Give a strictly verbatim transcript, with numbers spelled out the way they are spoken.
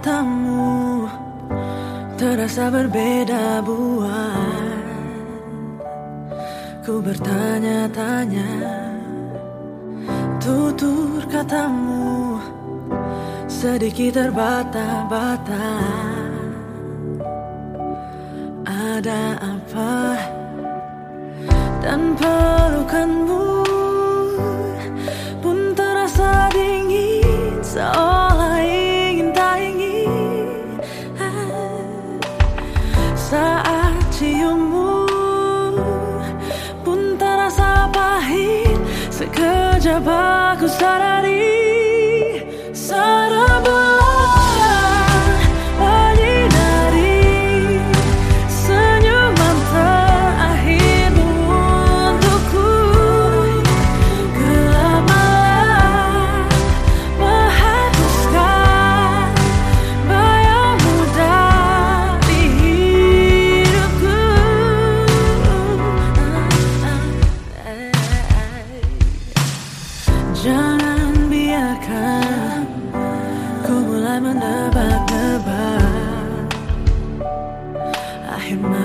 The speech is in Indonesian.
matamu terasa berbeda buat ku bertanya-tanya. Tutur katamu sedikit terbata-bata. Ada apa? Dan pelukanmu pun terasa dingin, seolah ingin tak ingin. Saat ciummu pun terasa pahit. Sekejap aku sadari serbulan menyinari senyuman terakhirmu untukku. Gelap malam menghapuskan bayangmu dari hidupku. Jangan biarkan ku mulai menebak-nebak akhir